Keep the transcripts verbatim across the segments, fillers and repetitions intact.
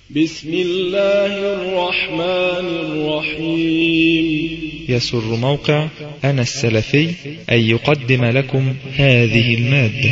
بسم الله الرحمن الرحيم. يسر موقع أنا السلفي أن يقدم لكم هذه المادة.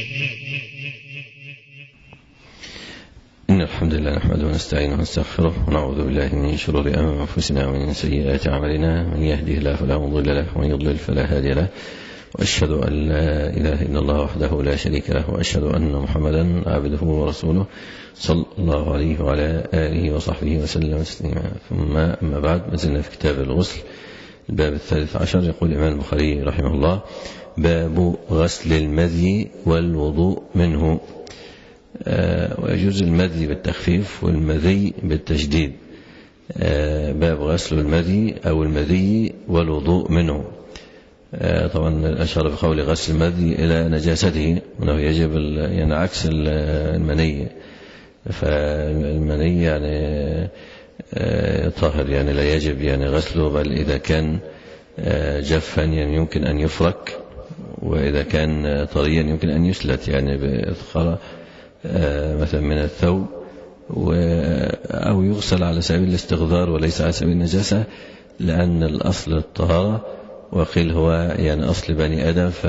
إن الحمد لله نحمده ونستعينه ونستغفره ونعوذ بالله من شرور أنفسنا ومن سيئات أعمالنا. من يهده الله فلا مضل له ومن يضلل فلا هادي له، وأشهد أن لا إله إلا الله وحده لا شريك له، وأشهد أن محمدا عبده ورسوله صلى الله عليه وعلى آله وصحبه وسلم تسليما. ثم أما بعد، ما زلنا في كتاب الغسل، الباب الثالث عشر. يقول الإمام البخاري رحمه الله: باب غسل المذي والوضوء منه. آه ويجوز المذي بالتخفيف والمذي بالتشديد. آه باب غسل المذي أو المذي والوضوء منه. آه طبعا أشار بقول غسل المذي إلى نجاسته، أنه يجب يعني عكس المني، فالمني يعني آه طاهر، يعني لا يجب يعني غسله، بل إذا كان آه جفا يعني يمكن أن يفرك، وإذا كان طريا يمكن أن يسلت يعني بإدخال مثلا من الثوب، أو يغسل على سبيل الاستغذار وليس على سبيل النجاسة، لأن الأصل الطهارة، وقيل هو يعني أصل بني آدم، ف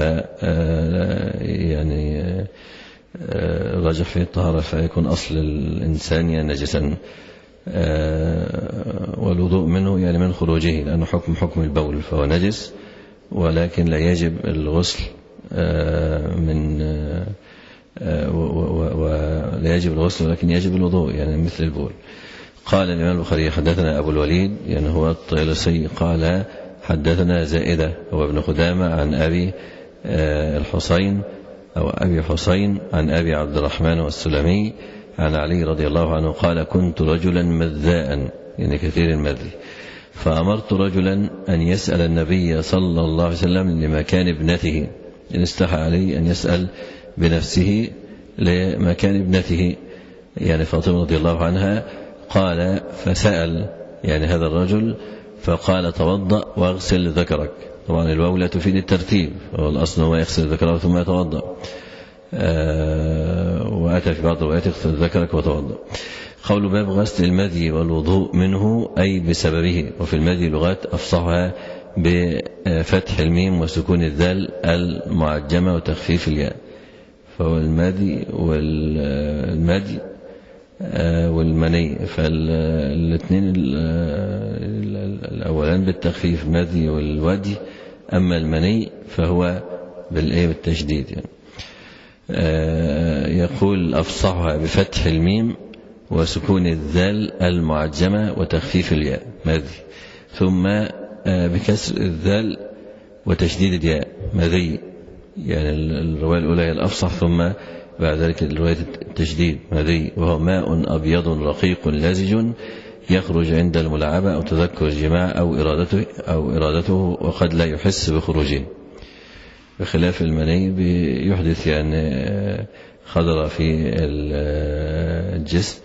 يعني راجح فيه الطهارة، فيكون أصل الإنسان يعني نجسا. والوضوء منه يعني من خروجه، لأنه حكم حكم البول، فهو نجس، ولكن لا يجب الغسل من ولا يجب الغسل ولكن يجب الوضوء، يعني مثل البول. قال الإمام البخاري: حدثنا أبو الوليد، يعني هو الطيالسي، قال: حدثنا زائدة هو ابن خدامة عن أبي الحسين أو أبي حسين عن أبي عبد الرحمن والسلمي عن علي رضي الله عنه قال: كنت رجلا مذاء، يعني كثير المذي، فأمرت رجلا أن يسأل النبي صلى الله عليه وسلم لمكان ابنته، إن استحى علي أن يسأل بنفسه لمكان ابنته، يعني فاطمة رضي الله عنها. قال: فسأل يعني هذا الرجل فقال: توضأ واغسل ذكرك. طبعا الواو لا تفيد الترتيب، والأصل هو يغسل ذكره ثم يتوضأ، آه وأتى في بعض الروايات: اغسل ذكرك وتوضأ. قول باب غسل المذي والوضوء منه أي بسببه. وفي المذي لغات أفصحها بفتح الميم وسكون الذال المعجمة وتخفيف الياء، فهو المذي والمذي والمني، فالاثنين الأولان بالتخفيف مذي والودي، أما المني فهو بالإيه بالتشديد يعني. يقول أفصحها بفتح الميم وسكون الذال المعجمة وتخفيف الياء مذي، ثم بكسر الذال وتشديد الياء مذي، يعني الرواية الأولى هي الأفصح، ثم بعد ذلك الرواية التشديد مذي، وهو ماء أبيض رقيق لزج يخرج عند الملاعبة أو تذكر الجماع أو إرادته أو إرادته وقد لا يحس بخروجه، بخلاف المني بيحدث يعني خضر في الجسم،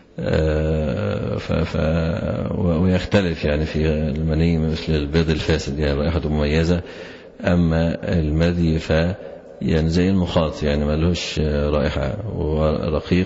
ف ويختلف يعني في المني مثل البيض الفاسد، يعني رائحته مميزة. أما المذي ف يعني زي المخاط، يعني ما لهش رائحة ورقيق،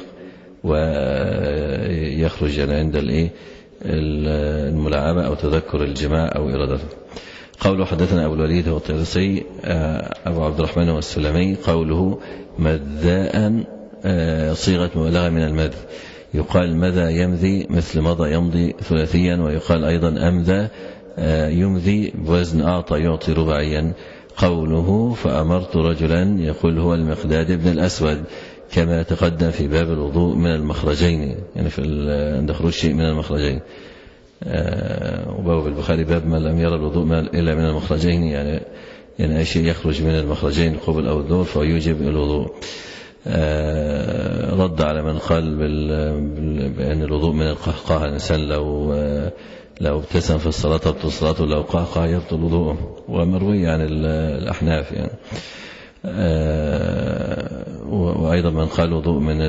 ويخرج يعني عند الايه الملاعبة أو تذكر الجماع أو إرادته. قوله حدثنا أبو الوليد هو الطيالسي أبو عبد الرحمن والسلمي. قوله مذاء صيغة مبالغة من المذي، يقال مذى يمذي مثل مضى يمضي ثلاثيا، ويقال أيضا أمذى يمذي بوزن أعطى يعطي رباعيا. قوله فأمرت رجلا، يقول هو المقداد بن الأسود، كما تقدم في باب الوضوء من المخرجين، يعني في عند خروج شيء من المخرجين. وباب البخاري باب ما لم يرى الوضوء إلا من المخرجين، يعني يعني أي شيء يخرج من المخرجين القبل أو الدور فيوجب الوضوء. رد على من قال بأن الوضوء من القهقه، الإنسان لو لو ابتسم في الصلاة تبطل صلاته، لو قهقه يبطل وضوءه، ومروي عن الأحناف يعني. وأيضا من قال وضوء من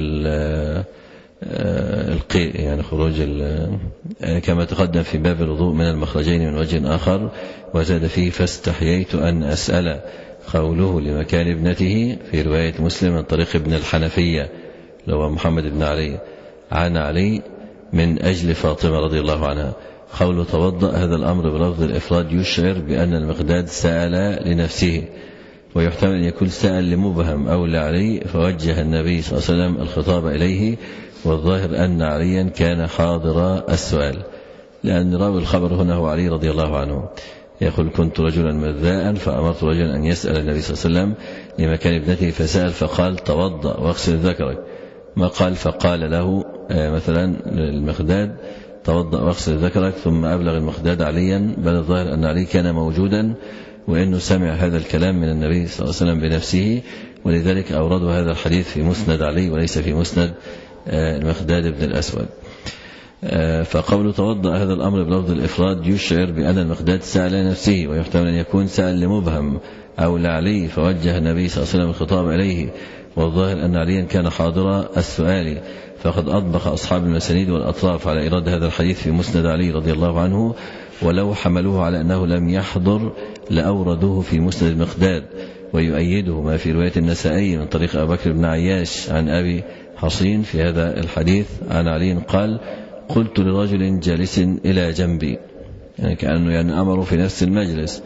القيء، يعني خروج كما تقدم في باب الوضوء من المخرجين من وجه آخر. وزاد فيه فاستحييت أن أسأل. قوله لمكان ابنته في رواية مسلم من طريق ابن الحنفية لو محمد بن علي عن علي من أجل فاطمة رضي الله عنها. قوله توضأ هذا الأمر بلفظ الإفراد يشعر بأن المقداد سأل لنفسه، ويحتمل أن يكون سأل لمبهم أو لعلي فوجه النبي صلى الله عليه وسلم الخطاب إليه، والظاهر أن عليا كان حاضر السؤال، لأن راوي الخبر هنا هو علي رضي الله عنه. يقول كنت رجلا مذاء فأمرت رجلا أن يسأل النبي صلى الله عليه وسلم لمكان ابنته فسأل فقال توضأ واغسل ذكرك، ما قال فقال له مثلا المقداد توضأ واغسل ذكرك ثم أبلغ المقداد عليا، بل الظاهر أن علي كان موجودا وإنه سمع هذا الكلام من النبي صلى الله عليه وسلم بنفسه، ولذلك أوردوا هذا الحديث في مسند علي وليس في مسند المقداد بن الأسود. فقول توضأ هذا الأمر بلفظ الإفراد يشعر بأن المقداد سأل نفسه، ويحتمل أن يكون سأل لمبهم أو لعلي فوجه النبي صلى الله عليه وسلم الخطاب إليه، والظاهر أن عليا كان حاضر السؤال. فقد أطبق أصحاب المسانيد والأطراف على إيراد هذا الحديث في مسند علي رضي الله عنه، ولو حملوه على أنه لم يحضر لأوردوه في مسند المقداد، ويؤيده ما في رواية النسائي من طريق أبي بكر بن عياش عن أبي حصين في هذا الحديث عن علي قال قلت لرجل جالس إلى جنبي، يعني كأنه يعني أمره في نفس المجلس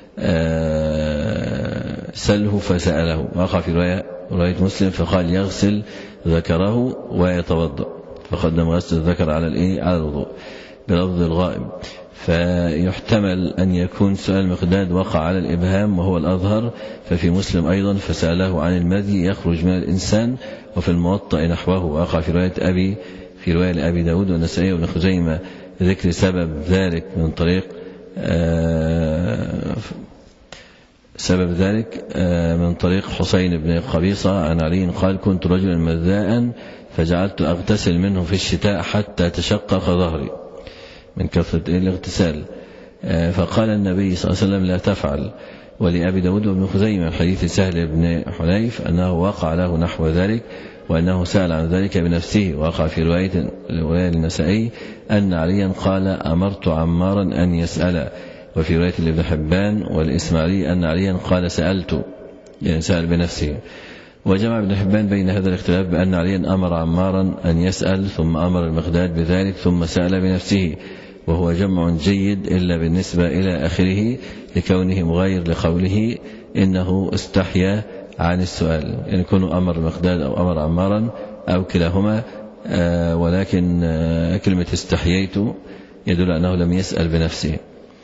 سله فسأله، وقع في رواية, رواية مسلم فقال يغسل ذكره ويتوضأ، فقدم غسل الذكر على الإيه على الوضوء بلفظ الغائب. فيحتمل أن يكون سؤال المقداد وقع على الإبهام وهو الأظهر، ففي مسلم أيضا فسأله عن المذي يخرج من الإنسان، وفي الموطأ نحوه، وقع في رواية أبي في رواية لأبي داود والنسائي وابن خزيمة ذكر سبب ذلك من طريق سبب ذلك من طريق حسين بن قبيصة عن علي قال كنت رجلا مذاء فجعلت أغتسل منه في الشتاء حتى تشقق ظهري من كثرة الاغتسال، فقال النبي صلى الله عليه وسلم لا تفعل. ولأبي داود وابن خزيمة حديث سهل بن حنيف أنه وقع له نحو ذلك وأنه سأل عن ذلك بنفسه، وقع في رواية رواية النسائي أن عليا قال أمرت عمارا أن يسأل، وفي رواية ابن حبان والإسماعيلي أن عليا قال سألت، يعني سأل بنفسه. وجمع ابن حبان بين هذا الاختلاف بأن عليا أمر عمارا أن يسأل ثم أمر المقداد بذلك ثم سأل بنفسه، وهو جمع جيد إلا بالنسبة إلى آخره لكونه مغاير لقوله إنه استحيا عن السؤال، يعني كونه أمر المقداد أو أمر عمارا أو كلاهما، آه ولكن آه كلمة استحييت يدل أنه لم يسأل بنفسه.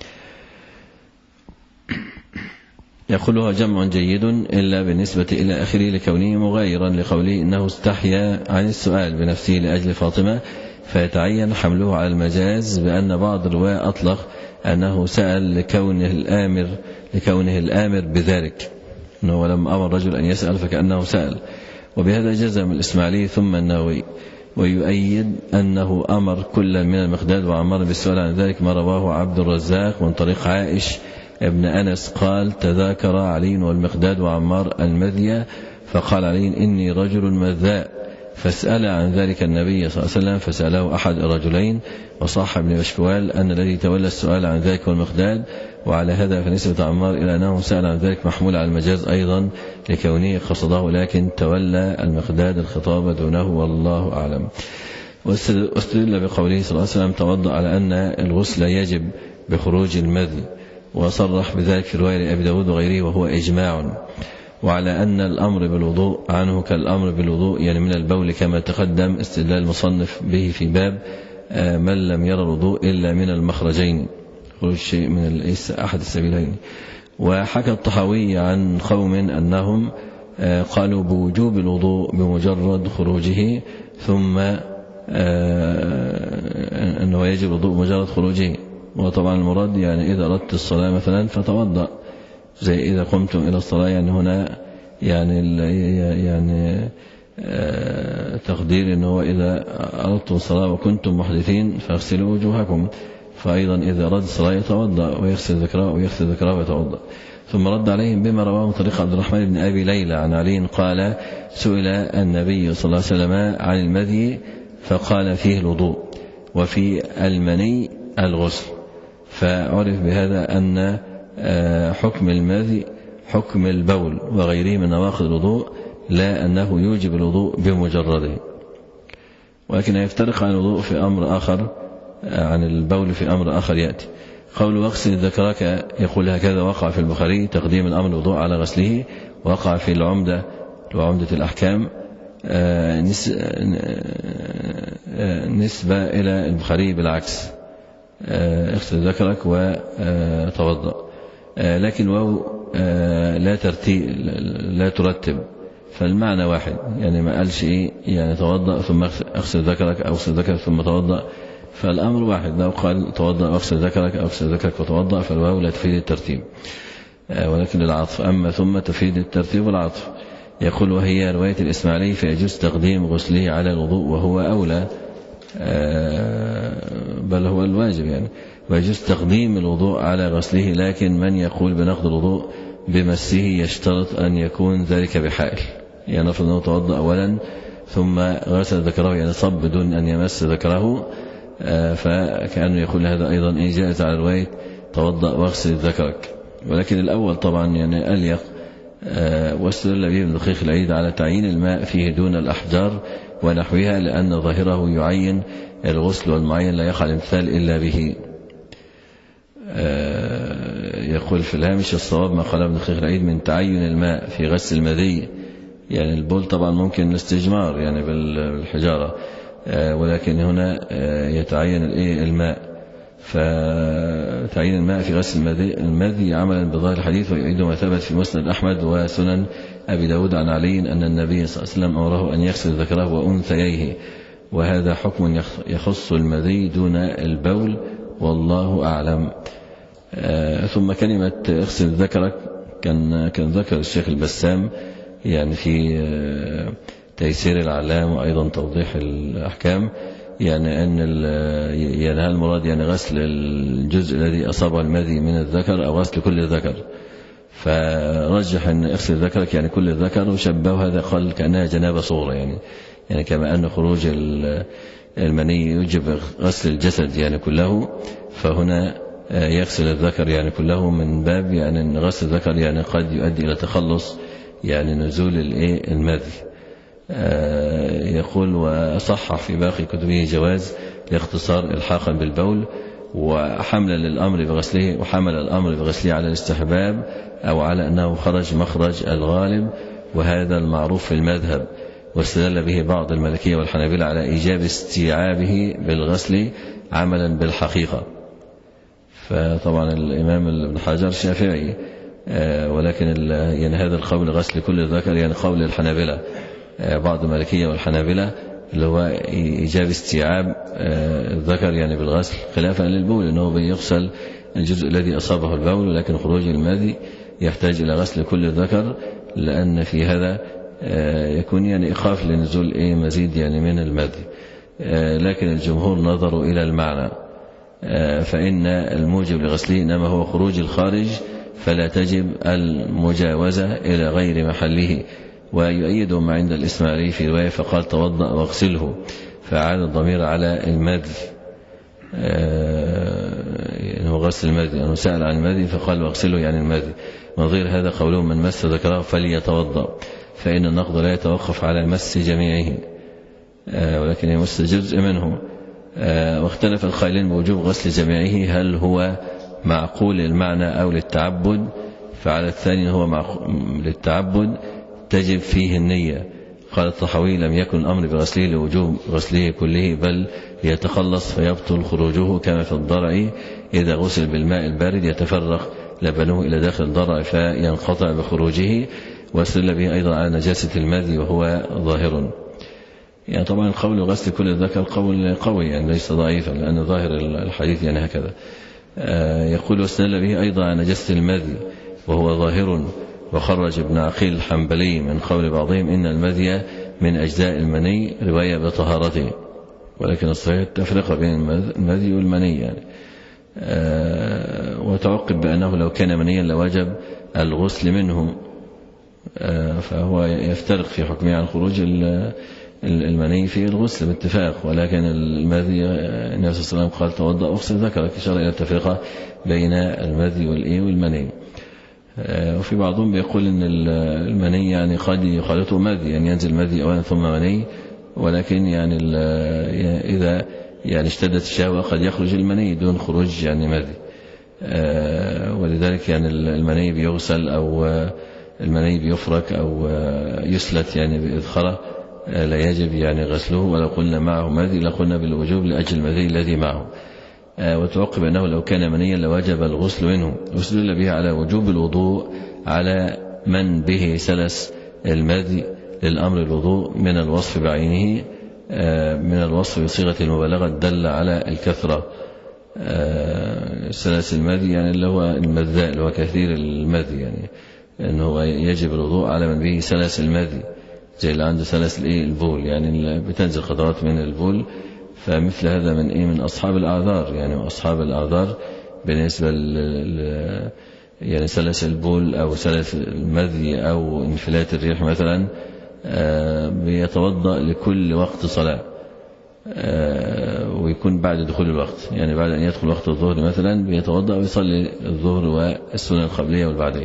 يقولها جمع جيد إلا بالنسبة إلى آخره لكونه مغايرا لقوله إنه استحيا عن السؤال بنفسه لأجل فاطمة، فيتعين حمله على المجاز بأن بعض الرواة أطلق أنه سأل لكونه الآمر لكونه الآمر بذلك، أنه لما أمر رجل أن يسأل فكأنه سأل، وبهذا جزم الإسماعيلي ثم النووي. ويؤيد أنه أمر كل من المقداد وعمار بالسؤال عن ذلك ما رواه عبد الرزاق من طريق عائش ابن أنس قال تذاكر علي والمقداد وعمار المذية، فقال علي إني رجل مذاء، فاسأل عن ذلك النبي صلى الله عليه وسلم فسأله أحد الرجلين، وصح ابن مشكوال أن الذي تولى السؤال عن ذلك هو المقداد، وعلى هذا فنسبة عمار إلى أنه سأل عن ذلك محمول على المجاز أيضا لكونه قصده، لكن تولى المقداد الخطاب دونه والله أعلم. واستدل بقوله صلى الله عليه وسلم توضأ على أن الغسل يجب بخروج المذي، وصرح بذلك في رواية لأبي داود وغيره وهو إجماع، وعلى أن الأمر بالوضوء عنه كالأمر بالوضوء يعني من البول كما تقدم استدلال المصنف به في باب من لم يرى الوضوء إلا من المخرجين، خروج شيء من أحد السبيلين. وحكى الطحاوي عن قوم أنهم قالوا بوجوب الوضوء بمجرد خروجه، ثم أنه يجب الوضوء بمجرد خروجه، وطبعا المراد يعني إذا أردت الصلاة مثلا فتوضأ، زي إذا قمتم إلى الصلاة، يعني هنا يعني يعني تقدير أنه إذا أردتم الصلاة وكنتم محدثين فاغسلوا وجوهكم، فأيضا إذا أراد الصلاة يتوضأ ويغسل ذكره ويغسل ذكره ويتوضأ. ثم رد عليهم بما رواه من طريق عبد الرحمن بن أبي ليلى عن علي قال سئل النبي صلى الله عليه وسلم عن المذي فقال فيه الوضوء وفي المني الغسل، فعرف بهذا أن حكم المذي حكم البول وغيره من نواقض الوضوء، لا أنه يوجب الوضوء بمجرده. ولكن يفترق عن الوضوء في أمر آخر، عن البول في أمر آخر يأتي. قول واغسل ذكرك يقول هكذا وقع في البخاري تقديم الأمر الوضوء على غسله، وقع في العمدة وعمدة الأحكام نسبة إلى البخاري بالعكس، اغسل ذكرك وتوضأ، لكن واو لا ترتيب لا ترتب، فالمعنى واحد، يعني ما قالش إيه يعني توضأ ثم اغسل ذكرك أو اغسل ذكرك ثم توضأ، فالأمر واحد. لو قال توضأ واغسل ذكرك أو اغسل ذكرك وتوضأ فالواو لا تفيد الترتيب، ولكن العطف، أما ثم تفيد الترتيب والعطف. يقول وهي رواية الإسماعيلي فيجوز تقديم غسله على الوضوء وهو أولى، بل هو الواجب يعني، ويجوز تقديم الوضوء على غسله، لكن من يقول بنقض الوضوء بمسه يشترط أن يكون ذلك بحائل، يعني نفرض أنه توضأ أولا ثم غسل ذكره، يعني صب بدون أن يمس ذكره، فكأنه يقول هذا أيضا إن جاءت على رواية توضأ واغسل ذكرك، ولكن الأول طبعا يعني أليق. واستدل به ابن دقيق العيد على تعيين الماء فيه دون الأحجار ونحوها، لأن ظاهره يعين الغسل والمعين لا يقع الامتثال إلا به. يقول في الهامش الصواب ما قال ابن دقيق العيد من تعين الماء في غسل المذي، يعني البول طبعا ممكن الاستجمار يعني بالحجارة، ولكن هنا يتعين الماء، فتعيين الماء في غسل المذي عملا بظاهر الحديث، ويؤيد ما ثبت في مسند أحمد وسنن أبي داود عن علي أن النبي صلى الله عليه وسلم أمره أن يغسل ذكره وأنثييه، وهذا حكم يخص المذي دون البول والله أعلم. ثم كلمة اغسل ذكرك كان كان ذكر الشيخ البسام يعني في تيسير العلام وأيضا توضيح الأحكام، يعني أن يعني المراد يعني غسل الجزء الذي أصابه المذي من الذكر أو غسل كل الذكر، فرجح أن اغسل ذكرك يعني كل الذكر، وشبه هذا قال كأنها جنابة صغرى، يعني يعني كما أن خروج المني يجب غسل الجسد يعني كله، فهنا يغسل الذكر يعني كله من باب يعني أن غسل الذكر يعني قد يؤدي إلى تخلص يعني نزول المذي. يقول وصحح في باقي كتبه جواز لاختصار الحاقا بالبول، وحمل للأمر بغسله وحمل الأمر بغسله على الاستحباب أو على أنه خرج مخرج الغالب، وهذا المعروف في المذهب، واستدل به بعض المالكية والحنابلة على إيجاب استيعابه بالغسل عملا بالحقيقة. فطبعا الإمام ابن حجر شافعي، ولكن يعني هذا القول غسل كل الذكر يعني قول الحنابلة، بعض المالكية والحنابلة اللي هو إيجاب استيعاب الذكر يعني بالغسل، خلافا للبول أنه بيغسل الجزء الذي أصابه البول، ولكن خروج المذي يحتاج إلى غسل كل الذكر، لأن في هذا يكون يعني إيقاف لنزول إيه مزيد يعني من المذي. لكن الجمهور نظروا إلى المعنى، فإن الموجب لغسله إنما هو خروج الخارج، فلا تجب المجاوزة إلى غير محله. ويؤيد ما عند الإسماعيلي في رواية فقال توضأ واغسله، فعاد الضمير على المذي، يعني هو غسل المذي، يعني سأل عن المذي فقال واغسله يعني المذي. نظير هذا قولهم من مس ذكره فليتوضأ، فإن النقض لا يتوقف على مس جميعه ولكن يمس جزء منه. واختلف القائلين بوجوب غسل جميعه هل هو معقول المعنى أو للتعبد، فعلى الثاني هو للتعبد تجب فيه النية. قال الطحاوي لم يكن الأمر بغسله لوجوب غسله كله، بل يتخلص فيبطل خروجه، كما في الضرع إذا غسل بالماء البارد يتفرغ لبنه إلى داخل الضرع فينقطع بخروجه. واستدل به أيضا على نجاسة المذي وهو ظاهر. يعني طبعا القول غسل كل الذكر قول قوي يعني ليس ضعيفا، لأن ظاهر الحديث يعني هكذا. يقول واستدل به أيضا على نجاسة المذي وهو ظاهر. وخرج ابن عقيل الحنبلي من قول بعضهم إن المذي من أجزاء المني رواية بطهارته، ولكن الصحيح التفرقة بين المذي والمني يعني. وتعقب بأنه لو كان منيا لوجب الغسل منه، فهو يفترق في حكمه عن خروج المني في الغسل باتفاق، ولكن المذي النبي صلى الله عليه وسلم قال توضأ واغسل ذكرك، إشارة إلى التفرقة بين المذي والمني. وفي بعضهم بيقول ان المني يعني قد يخالطه مذي، يعني ينزل مذي اولا ثم مني، ولكن يعني إذا يعني اشتدت الشهوة قد يخرج المني دون خروج يعني مذي، ولذلك يعني المني بيغسل أو المني بيفرك أو يسلت يعني بإذخرة، لا يجب يعني غسله. ولو قلنا معه مذي لقلنا بالوجوب لأجل المذي الذي معه. وتوقب أنه لو كان منيا لوجب الغسل منه، واستدل به على وجوب الوضوء على من به سلس المذي للأمر الوضوء من الوصف بعينه، من الوصف بصيغة المبالغة دل على الكثرة. سلس المذي يعني اللي هو المذاء اللي هو كثير المذي، يعني أنه يجب الوضوء على من به سلس المذي، زي اللي عنده سلس البول يعني بتنزل قطرات من البول، فمثل هذا من إيه من أصحاب الأعذار. يعني أصحاب الأعذار بالنسبة ل يعني سلس البول أو سلس المذي أو انفلات الريح مثلا بيتوضأ لكل وقت صلاة، ويكون بعد دخول الوقت، يعني بعد أن يدخل وقت الظهر مثلا بيتوضأ ويصلي الظهر والسنة القبلية والبعدية،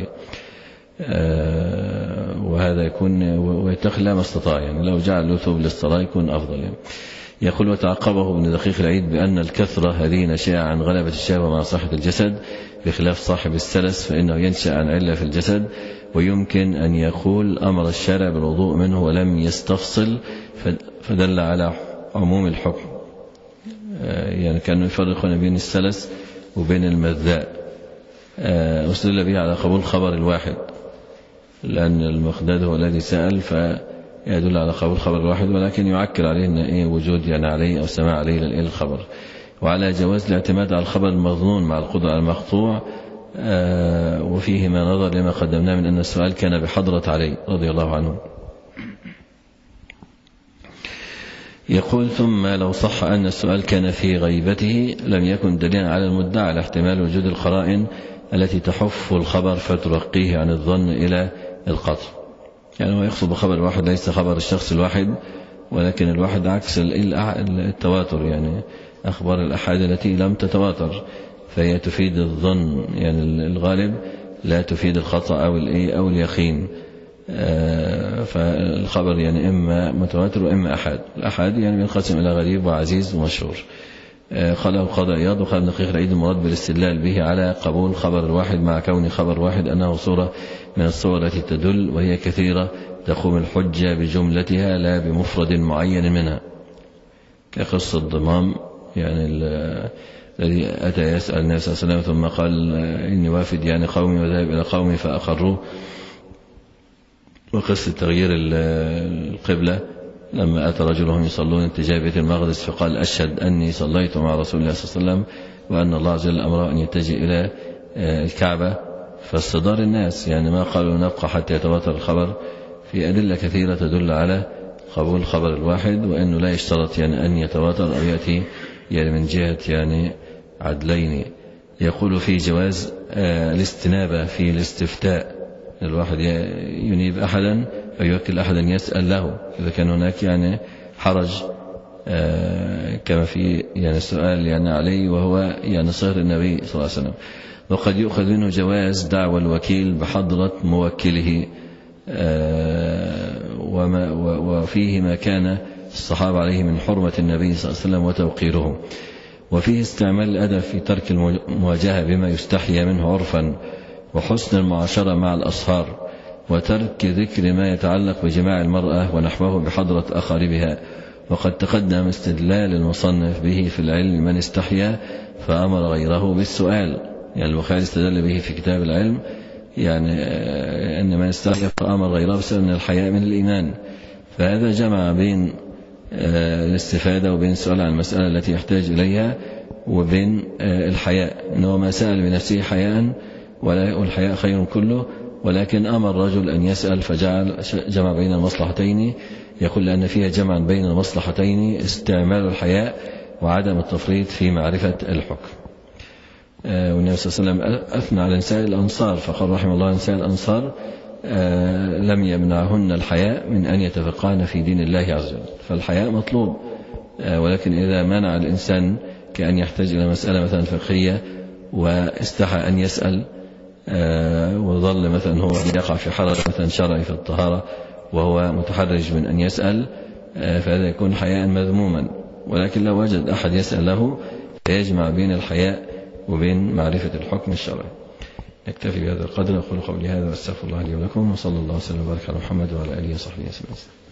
وهذا يكون ويتقي الله ما استطاع، يعني لو جعل له ثوب للصلاة يكون أفضل. يعني يقول وتعقبه ابن دقيق العيد بأن الكثرة هذه نشأ عن غلبة الشهوة مع صحة الجسد، بخلاف صاحب السلس فإنه ينشأ عن علة في الجسد. ويمكن أن يقول أمر الشارع بالوضوء منه ولم يستفصل فدل على عموم الحكم، يعني كانوا يفرقون بين السلس وبين المذاء. واستدل به على قبول خبر الواحد، لأن المقداد هو الذي سأل فيدل على قبول خبر الواحد، ولكن يعكر عليه أن إيه وجود يعني عليه أو سماع عليه للخبر. وعلى جواز الاعتماد على الخبر المظنون مع القدرة على المقطوع، آه وفيه ما نظر لما قدمناه من أن السؤال كان بحضرة علي رضي الله عنه. يقول ثم لو صح أن السؤال كان في غيبته لم يكن دليلا على المدعى على احتمال وجود القرائن التي تحف الخبر فترقيه عن الظن إلى القطع. يعني هو يقصد بخبر الواحد ليس خبر الشخص الواحد، ولكن الواحد عكس التواتر، يعني أخبار الأحاد التي لم تتواتر فهي تفيد الظن، يعني الغالب لا تفيد الخطأ أو الإيه أو اليقين. فالخبر يعني إما متواتر وإما أحاد. الأحاد يعني ينقسم إلى غريب وعزيز ومشهور. قاله القاضي عياض وقال ابن دقيق العيد المراد بالاستدلال به على قبول خبر الواحد مع كون خبر واحد أنه صورة من الصور التي تدل وهي كثيرة تقوم الحجة بجملتها لا بمفرد معين منها، كقصة ضمام يعني الذي أتى يسأل النبي صلى الله عليه وسلم ثم قال إني وافد يعني قومي وذهب إلى قومي فأقروه، وقصة تغيير القبلة لما أتى رجلهم يصلون اتجاه بيت المقدس فقال أشهد أني صليت مع رسول الله صلى الله عليه وسلم وأن الله عز وجل أمره أن يتجه إلى الكعبة، فاستدار الناس يعني ما قالوا نبقى حتى يتواتر الخبر. في أدلة كثيرة تدل على قبول خبر الواحد وأنه لا يشترط يعني أن يتواتر أو يأتي يعني من جهة يعني عدلين. يقول في جواز الاستنابة في الاستفتاء، الواحد ينيب أحدا أو يوكل أحدا يسأل له إذا كان هناك يعني حرج، كما في يعني السؤال يعني عليه وهو يعني صهر النبي صلى الله عليه وسلم. وقد يؤخذ منه جواز دعوى الوكيل بحضرة موكله، وما وفيه ما كان الصحابة عليه من حرمة النبي صلى الله عليه وسلم وتوقيره. وفيه استعمال الأدب في ترك المواجهة بما يستحيا منه عرفا، وحسن المعاشرة مع الأصهار، وترك ذكر ما يتعلق بجماع المرأة ونحوه بحضرة أقاربها. وقد تقدم استدلال المصنف به في العلم من استحيا فأمر غيره بالسؤال، يعني البخاري استدل به في كتاب العلم يعني أن من استحيا فأمر غيره بسبب أن الحياء من الإيمان. فهذا جمع بين الاستفادة وبين السؤال عن المسألة التي يحتاج إليها وبين الحياء، أنه ما سأل بنفسه حياء ولا الحياء خير كله، ولكن أمر الرجل أن يسأل فجعل جمع بين المصلحتين. يقول لأن فيها جمعا بين المصلحتين استعمال الحياء وعدم التفريط في معرفة الحكم. والنبي صلى الله عليه وسلم أثنى على نساء الأنصار فقال رحمه الله نساء الأنصار لم يمنعهن الحياء من أن يتفقهن في دين الله عز وجل. فالحياء مطلوب، ولكن إذا منع الإنسان كأن يحتاج إلى مسألة مثلا فقهية واستحى أن يسأل وظل مثلا هو يقع في حرج مثلا شرعي في الطهارة وهو متحرج من أن يسأل، فهذا يكون حياء مذموما، ولكن لو وجد أحد يسأل له فيجمع بين الحياء وبين معرفة الحكم الشرعي. نكتفي بهذا القدر. أقول قولي هذا واستغفر الله لي ولكم، وصلى الله وسلم وبارك على محمد وعلى آله وصحبه وسلم.